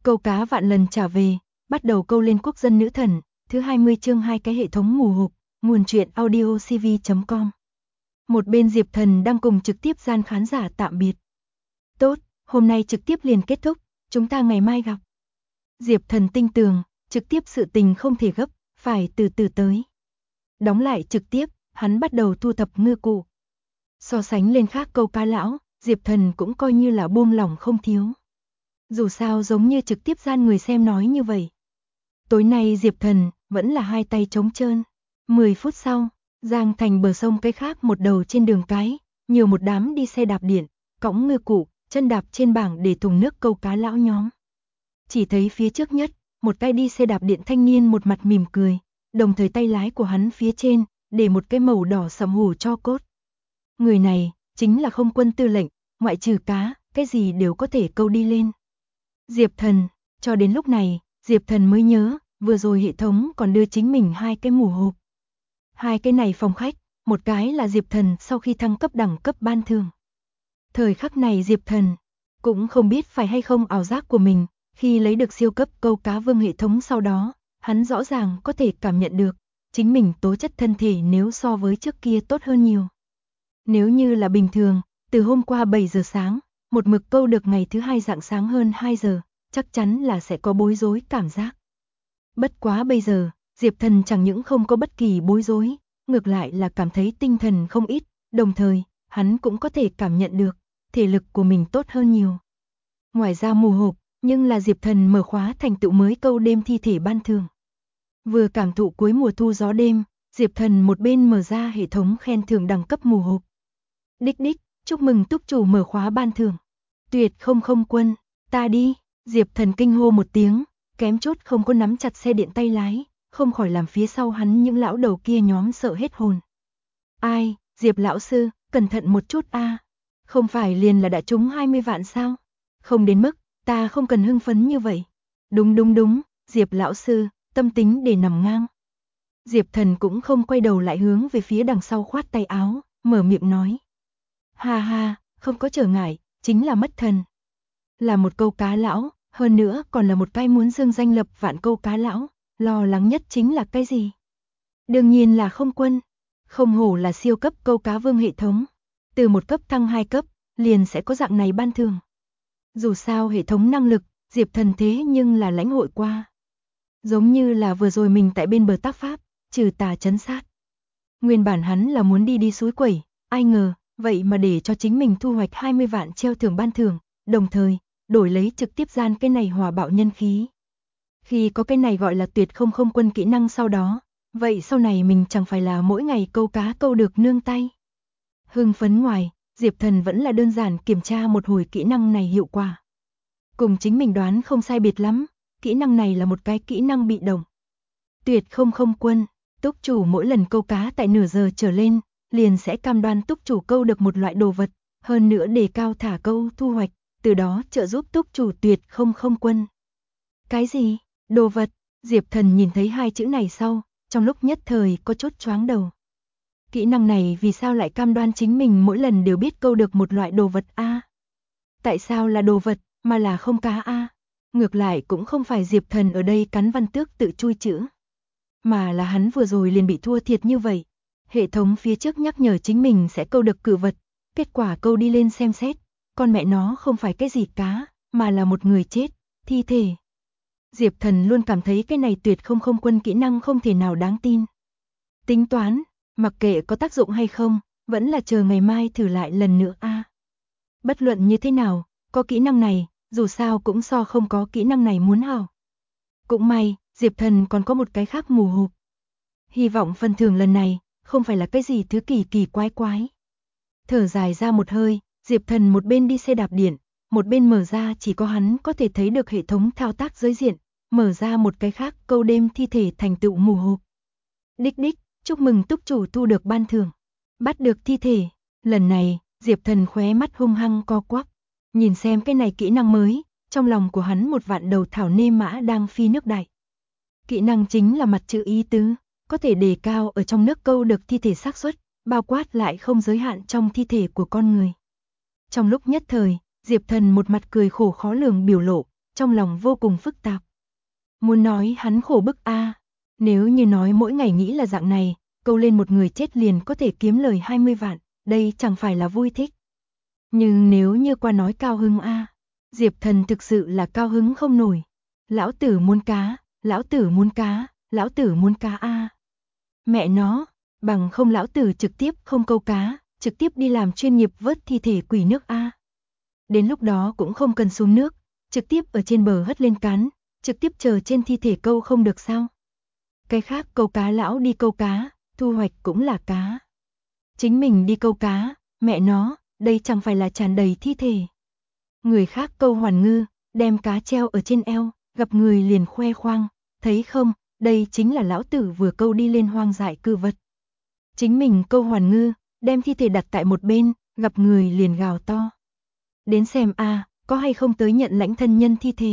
Câu cá vạn lần trả về, bắt đầu câu lên quốc dân nữ thần, thứ 20 chương 2 cái hệ thống mù hộp, nguồn truyện audio cv.com. Một bên Diệp Thần đang cùng trực tiếp gian khán giả tạm biệt. Tốt, hôm nay trực tiếp liền kết thúc, chúng ta ngày mai gặp. Diệp Thần tinh tường, trực tiếp sự tình không thể gấp, phải từ từ tới. Đóng lại trực tiếp, hắn bắt đầu thu thập ngư cụ. So sánh lên khác câu cá lão, Diệp Thần cũng coi như là buông lỏng không thiếu. Dù sao giống như trực tiếp gian người xem nói như vậy. Tối nay Diệp Thần vẫn là hai tay trống trơn. 10 phút sau, Giang Thành bờ sông cái khác một đầu trên đường cái, nhiều một đám đi xe đạp điện, cõng ngư cụ, chân đạp trên bảng để thùng nước câu cá lão nhóm. Chỉ thấy phía trước nhất, một cái đi xe đạp điện thanh niên một mặt mỉm cười, đồng thời tay lái của hắn phía trên, để một cái màu đỏ sẫm hủ cho cốt. Người này, chính là Không Quân tư lệnh, ngoại trừ cá, cái gì đều có thể câu đi lên. Diệp Thần, cho đến lúc này, Diệp Thần mới nhớ, vừa rồi hệ thống còn đưa chính mình hai cái mù hộp. Hai cái này phòng khách, một cái là Diệp Thần sau khi thăng cấp đẳng cấp ban thưởng. Thời khắc này Diệp Thần, cũng không biết phải hay không ảo giác của mình, khi lấy được siêu cấp câu cá vương hệ thống sau đó, hắn rõ ràng có thể cảm nhận được, chính mình tố chất thân thể nếu so với trước kia tốt hơn nhiều. Nếu như là bình thường, từ hôm qua 7 giờ sáng, một mực câu được ngày thứ hai rạng sáng hơn 2 giờ, chắc chắn là sẽ có bối rối cảm giác. Bất quá bây giờ, Diệp Thần chẳng những không có bất kỳ bối rối, ngược lại là cảm thấy tinh thần không ít, đồng thời, hắn cũng có thể cảm nhận được, thể lực của mình tốt hơn nhiều. Ngoài ra mù hộp, nhưng là Diệp Thần mở khóa thành tựu mới câu đêm thi thể ban thưởng. Vừa cảm thụ cuối mùa thu gió đêm, Diệp Thần một bên mở ra hệ thống khen thưởng đẳng cấp mù hộp. Đích đích, chúc mừng túc chủ mở khóa ban thưởng. Tuyệt không không quân, ta đi, Diệp Thần kinh hô một tiếng, kém chút không có nắm chặt xe điện tay lái, không khỏi làm phía sau hắn những lão đầu kia nhóm sợ hết hồn. Ai, Diệp lão sư, cẩn thận một chút a. Không phải liền là đã trúng 20 vạn sao? Không đến mức, ta không cần hưng phấn như vậy. Đúng, Diệp lão sư, tâm tính để nằm ngang. Diệp Thần cũng không quay đầu lại hướng về phía đằng sau khoát tay áo, mở miệng nói. Ha ha, không có trở ngại, chính là mất thần. Là một câu cá lão, hơn nữa còn là một cái muốn dương danh lập vạn câu cá lão, lo lắng nhất chính là cái gì? Đương nhiên là Không Quân, không hổ là siêu cấp câu cá vương hệ thống. Từ một cấp thăng 2 cấp, liền sẽ có dạng này ban thưởng. Dù sao hệ thống năng lực, Diệp Thần thế nhưng là lãnh hội qua. Giống như là vừa rồi mình tại bên bờ tác pháp, trừ tà trấn sát. Nguyên bản hắn là muốn đi suối quẩy, ai ngờ, vậy mà để cho chính mình thu hoạch 20 vạn treo thưởng ban thưởng, đồng thời, đổi lấy trực tiếp gian cái này hòa bạo nhân khí. Khi có cái này gọi là tuyệt không không quân kỹ năng sau đó, vậy sau này mình chẳng phải là mỗi ngày câu cá câu được nương tay. Hưng phấn ngoài, Diệp Thần vẫn là đơn giản kiểm tra một hồi kỹ năng này hiệu quả. Cùng chính mình đoán không sai biệt lắm, kỹ năng này là một cái kỹ năng bị động. Tuyệt không không quân, túc chủ mỗi lần câu cá tại nửa giờ trở lên, liền sẽ cam đoan túc chủ câu được một loại đồ vật, hơn nữa đề cao thả câu thu hoạch, từ đó trợ giúp túc chủ tuyệt không không quân. Cái gì? Đồ vật? Diệp Thần nhìn thấy hai chữ này sau, trong lúc nhất thời có chút choáng đầu. Kỹ năng này vì sao lại cam đoan chính mình mỗi lần đều biết câu được một loại đồ vật a? Tại sao là đồ vật, mà là không cá a? Ngược lại cũng không phải Diệp Thần ở đây cắn văn tước tự chui chữ, mà là hắn vừa rồi liền bị thua thiệt như vậy. Hệ thống phía trước nhắc nhở chính mình sẽ câu được cự vật, kết quả câu đi lên xem xét, con mẹ nó không phải cái gì cá, mà là một người chết, thi thể. Diệp Thần luôn cảm thấy cái này tuyệt không không quân kỹ năng không thể nào đáng tin. Tính toán, mặc kệ có tác dụng hay không, vẫn là chờ ngày mai thử lại lần nữa a. Bất luận như thế nào, có kỹ năng này, dù sao cũng so không có kỹ năng này muốn hảo. Cũng may, Diệp Thần còn có một cái khác mù hộp. Hy vọng phần thưởng lần này, không phải là cái gì thứ kỳ kỳ quái quái. Thở dài ra một hơi, Diệp Thần một bên đi xe đạp điện, một bên mở ra chỉ có hắn có thể thấy được hệ thống thao tác giới diện, mở ra một cái khác câu đêm thi thể thành tựu mù hộp. Đích đích, chúc mừng túc chủ thu được ban thưởng. Bắt được thi thể, lần này, Diệp Thần khóe mắt hung hăng co quắp. Nhìn xem cái này kỹ năng mới, trong lòng của hắn một vạn đầu thảo nê mã đang phi nước đại. Kỹ năng chính là mặt chữ ý tứ, có thể đề cao ở trong nước câu được thi thể xác suất, bao quát lại không giới hạn trong thi thể của con người. Trong lúc nhất thời, Diệp Thần một mặt cười khổ khó lường biểu lộ, trong lòng vô cùng phức tạp. Muốn nói hắn khổ bức a, nếu như nói mỗi ngày nghĩ là dạng này, câu lên một người chết liền có thể kiếm lời 20 vạn, đây chẳng phải là vui thích. Nhưng nếu như qua nói cao hứng a, Diệp Thần thực sự là cao hứng không nổi. Lão tử muốn cá, lão tử muốn cá, lão tử muốn cá a. Mẹ nó, bằng không lão tử trực tiếp không câu cá, trực tiếp đi làm chuyên nghiệp vớt thi thể quỷ nước a. Đến lúc đó cũng không cần xuống nước, trực tiếp ở trên bờ hất lên cán, trực tiếp chờ trên thi thể câu không được sao? Cái khác câu cá lão đi câu cá, thu hoạch cũng là cá. Chính mình đi câu cá, mẹ nó, đây chẳng phải là tràn đầy thi thể. Người khác câu hoàn ngư, đem cá treo ở trên eo, gặp người liền khoe khoang, thấy không, đây chính là lão tử vừa câu đi lên hoang dại cư vật. Chính mình câu hoàn ngư, đem thi thể đặt tại một bên, gặp người liền gào to. Đến xem a, có hay không tới nhận lãnh thân nhân thi thể.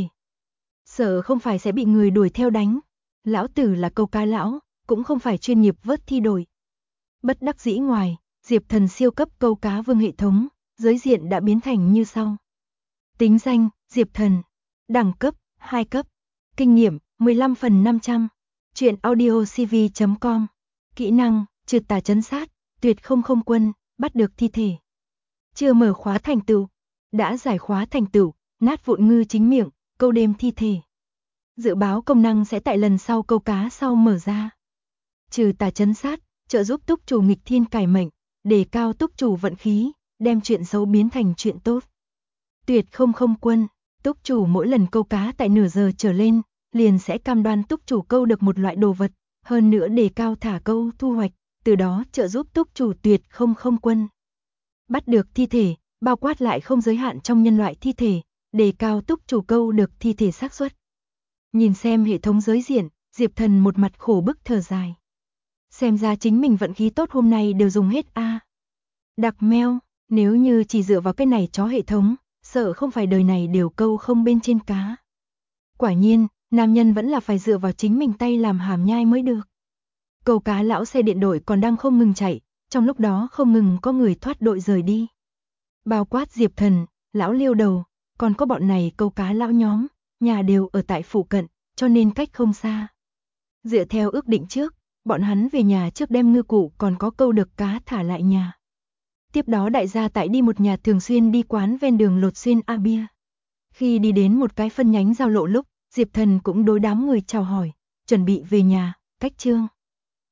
Sợ không phải sẽ bị người đuổi theo đánh. Lão tử là câu cá lão, cũng không phải chuyên nghiệp vớt thi đổi. Bất đắc dĩ ngoài, Diệp Thần siêu cấp câu cá vương hệ thống, giới diện đã biến thành như sau. Tính danh, Diệp Thần. Đẳng cấp, 2 cấp. Kinh nghiệm, 15/500. Truyện audio cv.com. Kỹ năng, trượt tà trấn sát, tuyệt không không quân, bắt được thi thể. Chưa mở khóa thành tựu. Đã giải khóa thành tựu, nát vụn ngư chính miệng, câu đêm thi thể. Dự báo công năng sẽ tại lần sau câu cá sau mở ra. Trừ tà trấn sát, trợ giúp túc chủ nghịch thiên cải mệnh, đề cao túc chủ vận khí, đem chuyện xấu biến thành chuyện tốt. Tuyệt không không quân, túc chủ mỗi lần câu cá tại nửa giờ trở lên, liền sẽ cam đoan túc chủ câu được một loại đồ vật, hơn nữa đề cao thả câu thu hoạch, từ đó trợ giúp túc chủ tuyệt không không quân. Bắt được thi thể, bao quát lại không giới hạn trong nhân loại thi thể, đề cao túc chủ câu được thi thể xác suất. Nhìn xem hệ thống giới diện, Diệp Thần một mặt khổ bức thở dài. Xem ra chính mình vận khí tốt hôm nay đều dùng hết a. Đặc meo, nếu như chỉ dựa vào cái này chó hệ thống, sợ không phải đời này đều câu không bên trên cá. Quả nhiên, nam nhân vẫn là phải dựa vào chính mình tay làm hàm nhai mới được. Câu cá lão xe điện đội còn đang không ngừng chạy, trong lúc đó không ngừng có người thoát đội rời đi. Bao quát Diệp Thần, lão Liêu Đầu, còn có bọn này câu cá lão nhóm, nhà đều ở tại phụ cận, cho nên cách không xa. Dựa theo ước định trước, bọn hắn về nhà trước đem ngư cụ còn có câu được cá thả lại nhà. Tiếp đó đại gia tại đi một nhà thường xuyên đi quán ven đường lột xuyên A bia. Khi đi đến một cái phân nhánh giao lộ lúc, Diệp Thần cũng đối đám người chào hỏi, chuẩn bị về nhà, cách chương.